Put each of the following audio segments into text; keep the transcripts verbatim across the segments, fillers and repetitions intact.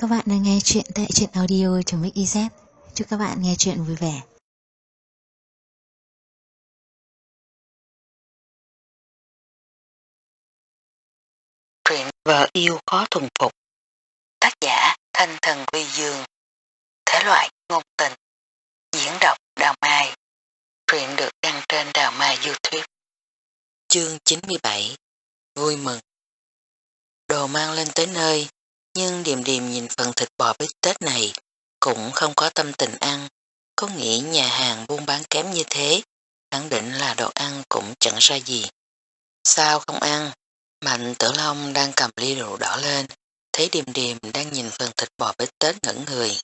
các bạn đang nghe chuyện tại truyện audio.mix.iz. Chúc các bạn nghe chuyện vui vẻ. Truyện Vợ Yêu Khó Thuần Phục. Tác giả Thanh Thần Quy Dương. Thể loại ngôn tình. Diễn đọc Đào Mai. Truyện được đăng trên Đào Mai YouTube. Chương chín mươi bảy. Vui mừng. Đồ mang lên tới nơi, nhưng Điềm Điềm nhìn phần thịt bò bít tết này cũng không có tâm tình ăn. Có nghĩ nhà hàng buôn bán kém như thế, khẳng định là đồ ăn cũng chẳng ra gì. Sao không ăn? Mạnh Tử Long đang cầm ly rượu đỏ lên, thấy Điềm Điềm đang nhìn phần thịt bò bít tết ngẩn người.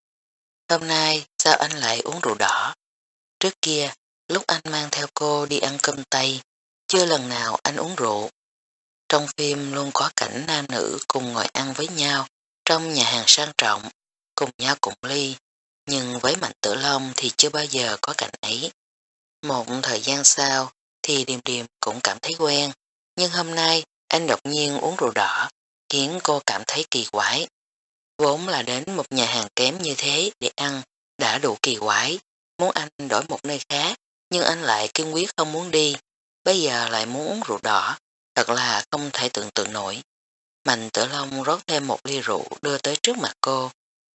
Hôm nay sao anh lại uống rượu đỏ? Trước kia, lúc anh mang theo cô đi ăn cơm Tây, chưa lần nào anh uống rượu. Trong phim luôn có cảnh nam nữ cùng ngồi ăn với nhau trong nhà hàng sang trọng, cùng nhau cùng ly, nhưng với Mạnh Tử Long thì chưa bao giờ có cảnh ấy. Một thời gian sau thì Điềm Điềm cũng cảm thấy quen, nhưng hôm nay anh đột nhiên uống rượu đỏ, khiến cô cảm thấy kỳ quái. Vốn là đến một nhà hàng kém như thế để ăn, đã đủ kỳ quái, muốn anh đổi một nơi khác, nhưng anh lại kiên quyết không muốn đi, bây giờ lại muốn uống rượu đỏ, thật là không thể tưởng tượng nổi. Mạnh Tử Long rót thêm một ly rượu đưa tới trước mặt cô.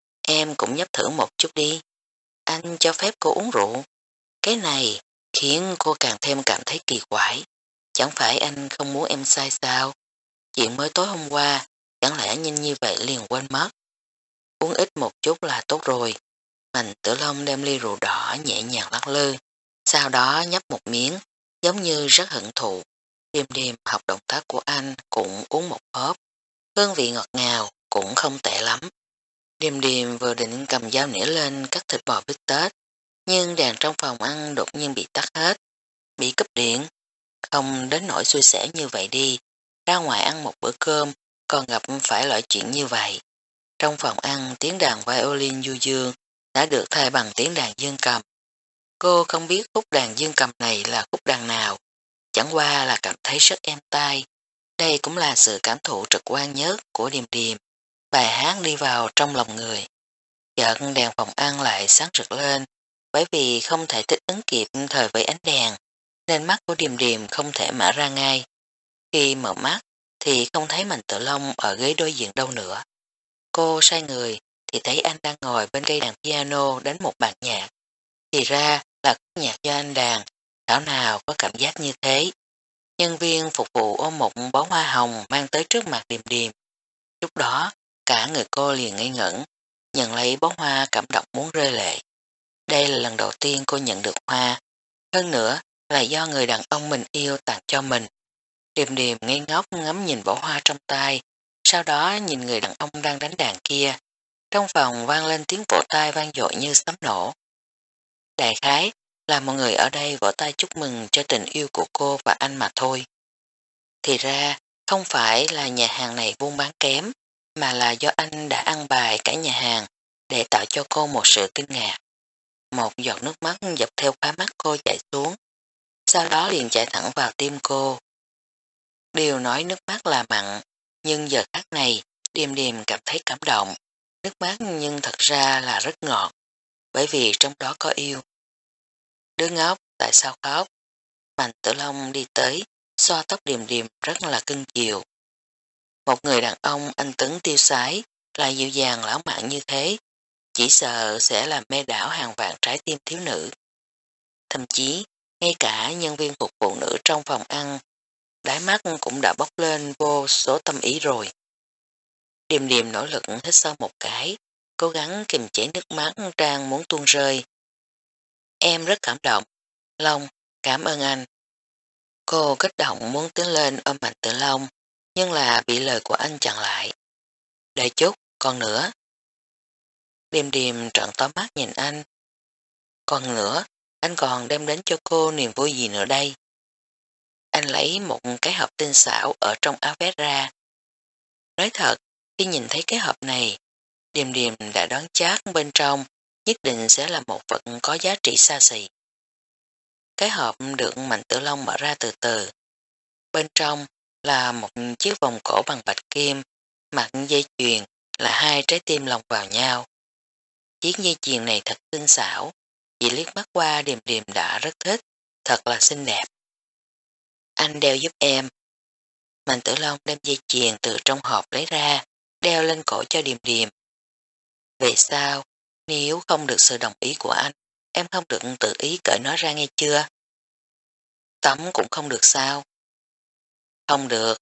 Em cũng nhấp thử một chút đi. Anh cho phép cô uống rượu. Cái này khiến cô càng thêm cảm thấy kỳ quái. Chẳng phải anh không muốn em sai sao? Chuyện mới tối hôm qua, chẳng lẽ nhanh như vậy liền quên mất? Uống ít một chút là tốt rồi. Mạnh Tử Long đem ly rượu đỏ nhẹ nhàng lắc lư, sau đó nhấp một miếng, giống như rất hưởng thụ. Điềm Điềm học động tác của anh cũng uống một hớp. Hương vị ngọt ngào cũng không tệ lắm. Điềm Điềm vừa định cầm dao nĩa lên cắt thịt bò bít tết, nhưng đèn trong phòng ăn đột nhiên bị tắt hết, bị cúp điện. Không đến nỗi xui xẻo như vậy đi, ra ngoài ăn một bữa cơm còn gặp phải loại chuyện như vậy. Trong phòng ăn tiếng đàn violin du dương đã được thay bằng tiếng đàn dương cầm. Cô không biết khúc đàn dương cầm này là khúc đàn nào, chẳng qua là cảm thấy rất êm tai. Đây cũng là sự cảm thụ trực quan nhất của Điềm Điềm. Bài hát đi vào trong lòng người. Chợt đèn phòng ăn lại sáng rực lên, bởi vì không thể thích ứng kịp thời với ánh đèn, nên mắt của Điềm Điềm không thể mở ra ngay. Khi mở mắt thì không thấy Mạnh Tử Long ở ghế đối diện đâu nữa. Cô sai người thì thấy anh đang ngồi bên cây đàn piano đánh một bản nhạc. Thì ra là khúc nhạc do anh đàn, thảo nào có cảm giác như thế. Nhân viên phục vụ ôm một bó hoa hồng mang tới trước mặt Điềm Điềm. Lúc đó, cả người cô liền ngây ngẩn, nhận lấy bó hoa cảm động muốn rơi lệ. Đây là lần đầu tiên cô nhận được hoa, hơn nữa là do người đàn ông mình yêu tặng cho mình. Điềm Điềm ngây ngốc ngắm nhìn bó hoa trong tay, sau đó nhìn người đàn ông đang đánh đàn kia. Trong phòng vang lên tiếng vỗ tay vang dội như sấm nổ. Đại khái là mọi người ở đây vỗ tay chúc mừng cho tình yêu của cô và anh mà thôi. Thì ra không phải là nhà hàng này buôn bán kém, mà là do anh đã ăn bài cả nhà hàng để tạo cho cô một sự kinh ngạc. Một giọt nước mắt dọc theo khóe mắt cô chảy xuống, sau đó liền chạy thẳng vào tim cô. Điều nói nước mắt là mặn, nhưng giờ khắc này Điềm Điềm cảm thấy cảm động. Nước mắt nhưng thật ra là rất ngọt, bởi vì trong đó có yêu. Đứa ngốc, tại sao khóc? Mạnh Tử Long đi tới, xoa tóc Điềm Điềm rất là cưng chiều. Một người đàn ông anh Tuấn tiêu sái, lại dịu dàng lãng mạn như thế, chỉ sợ sẽ làm mê đảo hàng vạn trái tim thiếu nữ. Thậm chí, ngay cả nhân viên phục vụ nữ trong phòng ăn, đáy mắt cũng đã bốc lên vô số tâm ý rồi. Điềm Điềm nỗ lực hít sâu một cái, cố gắng kiềm chế nước mắt đang muốn tuôn rơi. Em rất cảm động. Long, cảm ơn anh. Cô kích động muốn tiến lên ôm Mạnh Tử Long, nhưng là bị lời của anh chặn lại. Đợi chút, còn nữa. Điềm Điềm trợn to mắt nhìn anh. Còn nữa, anh còn đem đến cho cô niềm vui gì nữa đây? Anh lấy một cái hộp tinh xảo ở trong áo vest ra. Nói thật, khi nhìn thấy cái hộp này, Điềm Điềm đã đoán chắc bên trong nhất định sẽ là một vật có giá trị xa xỉ. Cái hộp được Mạnh Tử Long mở ra từ từ. Bên trong là một chiếc vòng cổ bằng bạch kim, mặt dây chuyền, là hai trái tim lồng vào nhau. Chiếc dây chuyền này thật tinh xảo, chỉ liếc mắt qua Điềm Điềm đã rất thích, thật là xinh đẹp. Anh đeo giúp em. Mạnh Tử Long đem dây chuyền từ trong hộp lấy ra, đeo lên cổ cho Điềm Điềm. Về sau, nếu không được sự đồng ý của anh, em không được tự ý cởi nó ra nghe chưa? Tắm cũng không được sao? Không được.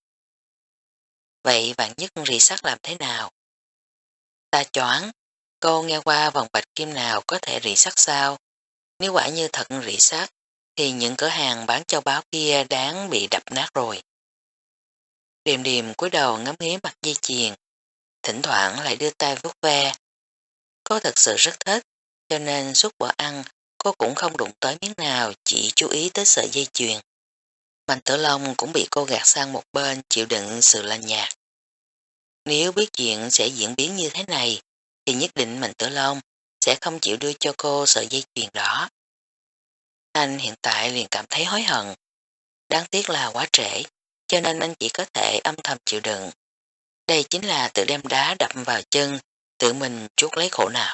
Vậy vạn nhất rỉ sắt làm thế nào? Ta choáng, cô nghe qua vòng bạch kim nào có thể rỉ sắt sao? Nếu quả như thật rỉ sắt, thì những cửa hàng bán châu báu kia đáng bị đập nát rồi. Điềm Điềm cúi đầu ngắm nghía mặt dây chuyền, thỉnh thoảng lại đưa tay vuốt ve. Cô thật sự rất thích, cho nên suốt bữa ăn cô cũng không đụng tới miếng nào, chỉ chú ý tới sợi dây chuyền. Mạnh Tử Long cũng bị cô gạt sang một bên chịu đựng sự lạnh nhạt. Nếu biết chuyện sẽ diễn biến như thế này, thì nhất định Mạnh Tử Long sẽ không chịu đưa cho cô sợi dây chuyền đó. Anh hiện tại liền cảm thấy hối hận. Đáng tiếc là quá trễ, cho nên anh chỉ có thể âm thầm chịu đựng. Đây chính là tự đem đá đập vào chân, tự mình chuốc lấy khổ não.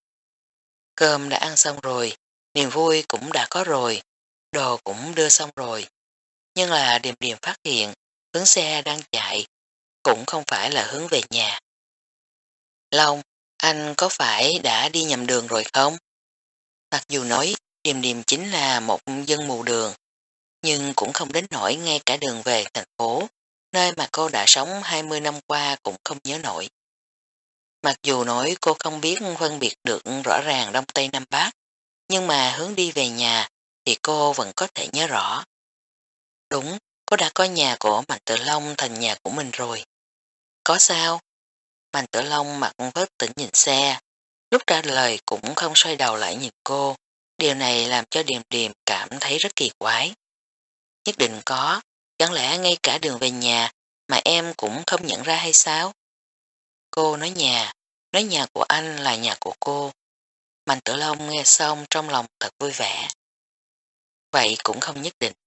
Cơm đã ăn xong rồi, niềm vui cũng đã có rồi, đồ cũng đưa xong rồi. Nhưng là Điềm Điềm phát hiện, hướng xe đang chạy, cũng không phải là hướng về nhà. Long, anh có phải đã đi nhầm đường rồi không? Mặc dù nói Điềm Điềm chính là một dân mù đường, nhưng cũng không đến nỗi ngay cả đường về thành phố, nơi mà cô đã sống hai mươi năm qua cũng không nhớ nổi. Mặc dù nói cô không biết phân biệt được rõ ràng Đông Tây Nam Bắc, nhưng mà hướng đi về nhà thì cô vẫn có thể nhớ rõ. Đúng, cô đã coi nhà của Mạnh Tử Long thành nhà của mình rồi. Có sao? Mạnh Tử Long mặt vất tỉnh nhìn xe, lúc trả lời cũng không xoay đầu lại nhìn cô. Điều này làm cho Điềm Điềm cảm thấy rất kỳ quái. Nhất định có, chẳng lẽ ngay cả đường về nhà mà em cũng không nhận ra hay sao? Cô nói nhà, nói nhà của anh là nhà của cô. Mạnh Tử Long nghe xong trong lòng thật vui vẻ. Vậy cũng không nhất định.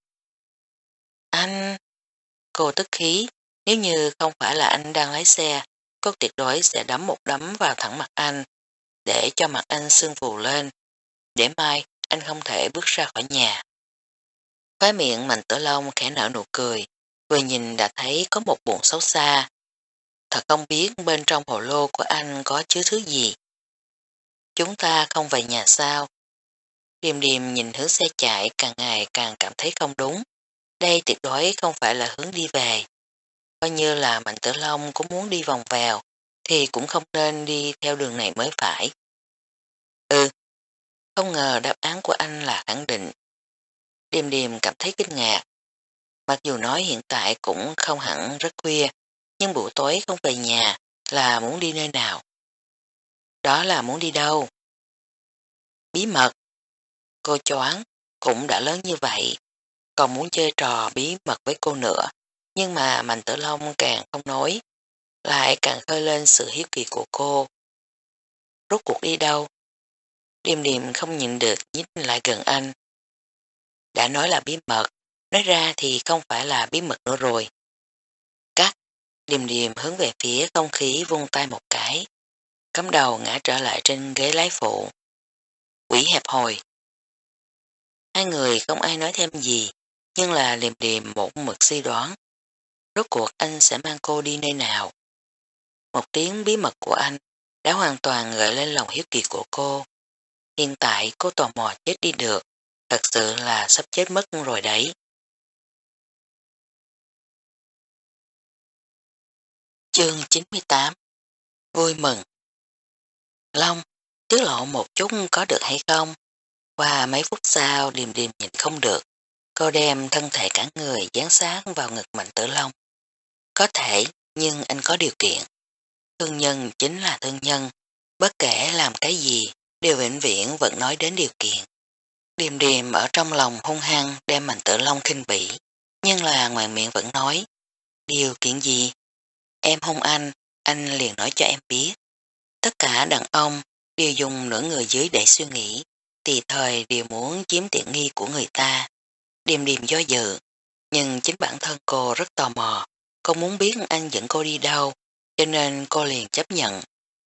Anh... Cô tức khí, nếu như không phải là anh đang lái xe, cô tuyệt đối sẽ đấm một đấm vào thẳng mặt anh, để cho mặt anh sưng phù lên, để mai anh không thể bước ra khỏi nhà. Khóe miệng Mạnh Tử Long khẽ nở nụ cười, vừa nhìn đã thấy có một buồn xấu xa. Thật không biết bên trong hồ lô của anh có chứa thứ gì. Chúng ta không về nhà sao? Điềm Điềm nhìn hướng xe chạy càng ngày càng cảm thấy không đúng. Đây tuyệt đối không phải là hướng đi về. Coi như là Mạnh Tử Long cũng muốn đi vòng vào, thì cũng không nên đi theo đường này mới phải. Ừ, không ngờ đáp án của anh là khẳng định. Điềm Điềm cảm thấy kinh ngạc. Mặc dù nói hiện tại cũng không hẳn rất khuya, nhưng buổi tối không về nhà là muốn đi nơi nào. Đó là muốn đi đâu? Bí mật. Cô choáng, cũng đã lớn như vậy, còn muốn chơi trò bí mật với cô nữa, nhưng mà Mạnh Tử Long càng không nói, lại càng khơi lên sự hiếu kỳ của cô. Rốt cuộc đi đâu? Điềm Điềm không nhịn được nhích lại gần anh. Đã nói là bí mật, nói ra thì không phải là bí mật nữa rồi. Cắt, Điềm Điềm hướng về phía không khí vung tay một cái, cắm đầu ngã trở lại trên ghế lái phụ. Quỷ hẹp hòi. Hai người không ai nói thêm gì, nhưng là Điềm Điềm một mực suy đoán. Rốt cuộc anh sẽ mang cô đi nơi nào? Một tiếng bí mật của anh đã hoàn toàn gợi lên lòng hiếu kỳ của cô. Hiện tại cô tò mò chết đi được, thật sự là sắp chết mất rồi đấy. Chương chín mươi tám. Vui mừng. Long, tiết lộ một chút có được hay không? Qua mấy phút sau Điềm Điềm nhìn không được. Cô đem thân thể cả người dán sát vào ngực Mạnh Tử Long. Có thể, nhưng anh có điều kiện. Thương nhân chính là thương nhân. Bất kể làm cái gì, đều vĩnh viễn vẫn nói đến điều kiện. Điềm Điềm ở trong lòng hung hăng đem Mạnh Tử Long khinh bỉ. Nhưng là ngoài miệng vẫn nói. Điều kiện gì? Em hung anh, anh liền nói cho em biết. Tất cả đàn ông đều dùng nửa người dưới để suy nghĩ, tùy thời đều muốn chiếm tiện nghi của người ta. Điềm Điềm do dự, nhưng chính bản thân cô rất tò mò. Cô muốn biết anh dẫn cô đi đâu, cho nên cô liền chấp nhận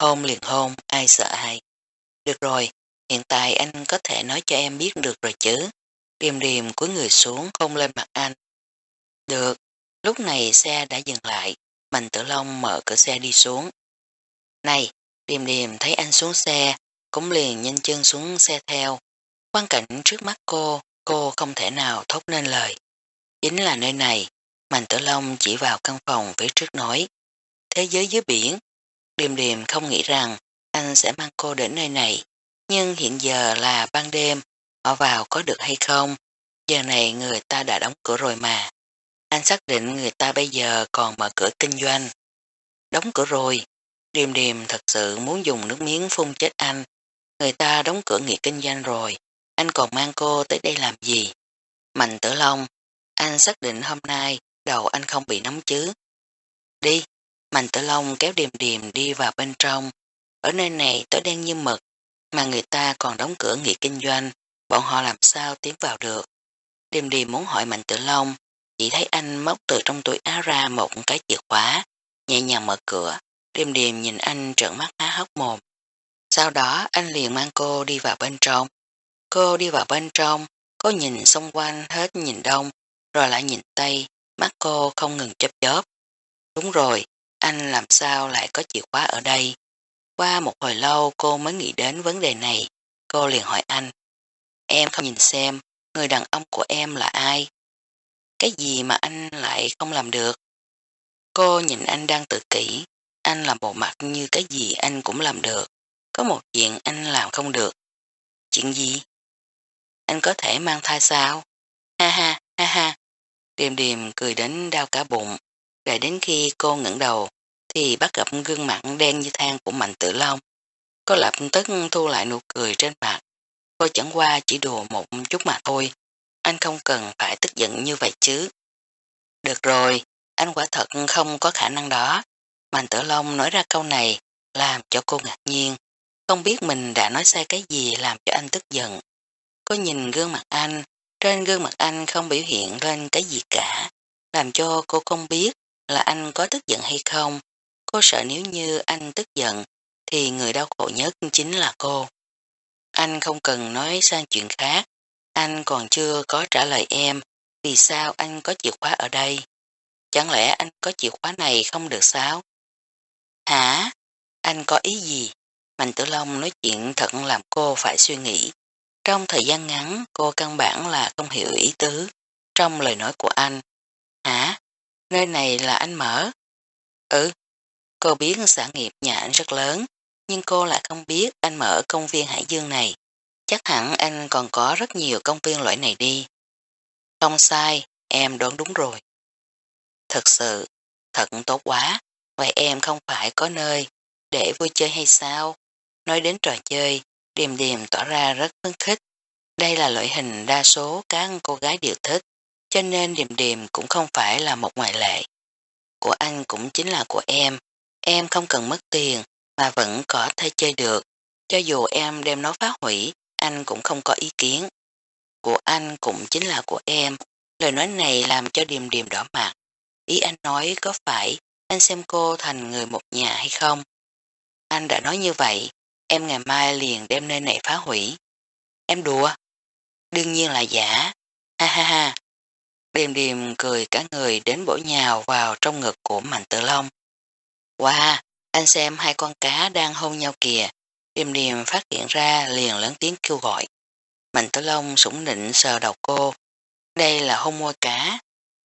Hôn liền hôn, ai sợ ai. Được rồi, hiện tại anh có thể nói cho em biết được rồi chứ. Điềm điềm cúi người xuống hôn lên mặt anh. Được, lúc này xe đã dừng lại, Mạnh Tử Long mở cửa xe đi xuống. Này, điềm điềm thấy anh xuống xe, cũng liền nhanh chân xuống xe theo. Quang cảnh trước mắt cô, cô không thể nào thốt nên lời. Chính là nơi này, Mạnh Tử Long chỉ vào căn phòng phía trước nói. Thế giới dưới biển, điềm điềm không nghĩ rằng anh sẽ mang cô đến nơi này, nhưng hiện giờ là ban đêm, họ vào có được hay không? Giờ này người ta đã đóng cửa rồi mà. Anh xác định người ta bây giờ còn mở cửa kinh doanh. Đóng cửa rồi, điềm điềm thật sự muốn dùng nước miếng phun chết anh. Người ta đóng cửa nghỉ kinh doanh rồi, anh còn mang cô tới đây làm gì? Mạnh Tử Long, anh xác định hôm nay đầu anh không bị nóng chứ? Đi, Mạnh Tử Long kéo điềm điềm đi vào bên trong. Ở nơi này tối đen như mực, mà người ta còn đóng cửa nghỉ kinh doanh, bọn họ làm sao tiến vào được? Điềm điềm muốn hỏi Mạnh Tử Long, chỉ thấy anh móc từ trong túi áo ra một cái chìa khóa, nhẹ nhàng mở cửa. Điềm điềm nhìn anh trợn mắt há hốc mồm. Sau đó anh liền mang cô đi vào bên trong. Cô đi vào bên trong, cô nhìn xung quanh hết nhìn đông, rồi lại nhìn tây, mắt cô không ngừng chớp chớp. Đúng rồi, anh làm sao lại có chìa khóa ở đây? Qua một hồi lâu cô mới nghĩ đến vấn đề này, cô liền hỏi anh. Em không nhìn xem, người đàn ông của em là ai? Cái gì mà anh lại không làm được? Cô nhìn anh đang tự kỷ, anh làm bộ mặt như cái gì anh cũng làm được. Có một chuyện anh làm không được. Chuyện gì? Anh có thể mang thai sao? Ha ha, ha ha. Điềm điềm cười đến đau cả bụng. Đợi đến khi cô ngẩng đầu, thì bắt gặp gương mặt đen như than của Mạnh Tử Long. Cô lập tức thu lại nụ cười trên mặt. Cô chẳng qua chỉ đùa một chút mà thôi. Anh không cần phải tức giận như vậy chứ. Được rồi, anh quả thật không có khả năng đó. Mạnh Tử Long nói ra câu này, làm cho cô ngạc nhiên. Không biết mình đã nói sai cái gì làm cho anh tức giận. Cô nhìn gương mặt anh, trên gương mặt anh không biểu hiện lên cái gì cả, làm cho cô không biết là anh có tức giận hay không. Cô sợ nếu như anh tức giận, thì người đau khổ nhất chính là cô. Anh không cần nói sang chuyện khác, anh còn chưa có trả lời em, vì sao anh có chìa khóa ở đây? Chẳng lẽ anh có chìa khóa này không được sao? Hả? Anh có ý gì? Mạnh Tử Long nói chuyện thật làm cô phải suy nghĩ. Trong thời gian ngắn, cô căn bản là không hiểu ý tứ trong lời nói của anh. Hả? Nơi này là anh mở? Ừ, cô biết sản nghiệp nhà anh rất lớn, nhưng cô lại không biết anh mở công viên Hải Dương này. Chắc hẳn anh còn có rất nhiều công viên loại này đi. Không sai, em đoán đúng rồi. Thật sự, thật tốt quá. Vậy em không phải có nơi để vui chơi hay sao? Nói đến trò chơi, Điềm Điềm tỏ ra rất phấn khích. Đây là loại hình đa số các cô gái đều thích, cho nên Điềm Điềm cũng không phải là một ngoại lệ. Của anh cũng chính là của em, em không cần mất tiền mà vẫn có thể chơi được, cho dù em đem nó phá hủy, anh cũng không có ý kiến. Của anh cũng chính là của em, lời nói này làm cho Điềm Điềm đỏ mặt. Ý anh nói có phải anh xem cô thành người một nhà hay không? Anh đã nói như vậy, em ngày mai liền đem nơi này phá hủy. Em đùa? Đương nhiên là giả. Ha ha ha. Điềm Điềm cười cả người đến bổ nhào vào trong ngực của Mạnh Tử Long. Wow, anh xem hai con cá đang hôn nhau kìa. Điềm Điềm phát hiện ra liền lớn tiếng kêu gọi. Mạnh Tử Long sủng nịnh sờ đầu cô. Đây là hôn môi cá.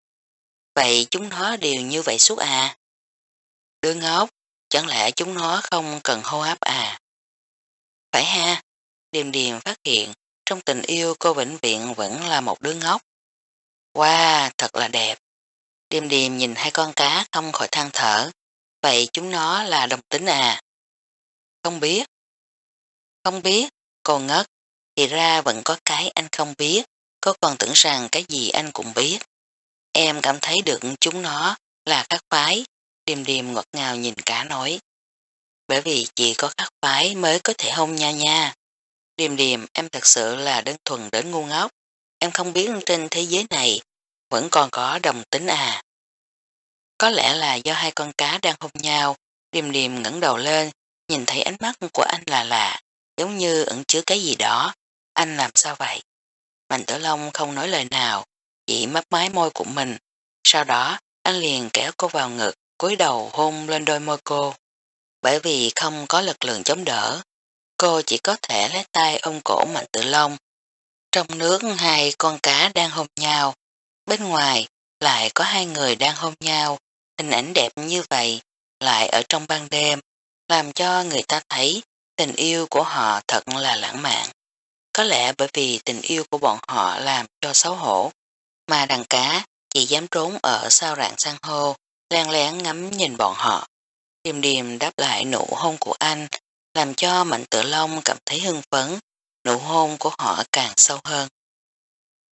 Vậy chúng nó đều như vậy suốt à? Đứa ngốc, chẳng lẽ chúng nó không cần hô hấp à? Phải ha, Điềm Điềm phát hiện trong tình yêu cô vĩnh viễn vẫn là một đứa ngốc. Wow, thật là đẹp. Điềm Điềm nhìn hai con cá không khỏi than thở. Vậy chúng nó là đồng tính à? Không biết. Không biết, cô ngất. Thì ra vẫn có cái anh không biết, cô còn tưởng rằng cái gì anh cũng biết. Em cảm thấy được chúng nó là khác phái. Điềm Điềm ngọt ngào nhìn cá nói. Bởi vì chỉ có khác phái mới có thể hôn nha nha. Điềm Điềm, em thật sự là đơn thuần đến ngu ngốc. Em không biết trên thế giới này vẫn còn có đồng tính à. Có lẽ là do hai con cá đang hôn nhau. Điềm Điềm ngẩng đầu lên, nhìn thấy ánh mắt của anh là lạ, giống như ẩn chứa cái gì đó. Anh làm sao vậy? Mạnh Tử Long không nói lời nào, chỉ mấp mái môi của mình. Sau đó, anh liền kéo cô vào ngực, cúi đầu hôn lên đôi môi cô. Bởi vì không có lực lượng chống đỡ, cô chỉ có thể lấy tay ôm cổ Mạnh Tử Long. Trong nước hai con cá đang hôn nhau, bên ngoài lại có hai người đang hôn nhau, hình ảnh đẹp như vậy, lại ở trong ban đêm, làm cho người ta thấy tình yêu của họ thật là lãng mạn. Có lẽ bởi vì tình yêu của bọn họ làm cho xấu hổ, mà đàn cá chỉ dám trốn ở sau rạn san hô, len lén ngắm nhìn bọn họ. Điềm điềm đáp lại nụ hôn của anh, làm cho Mạnh Tử Long cảm thấy hưng phấn, nụ hôn của họ càng sâu hơn.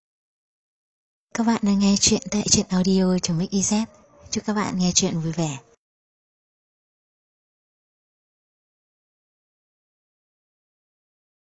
Các bạn đang nghe chuyện tại truyện audio.mixyz. Chúc các bạn nghe chuyện vui vẻ.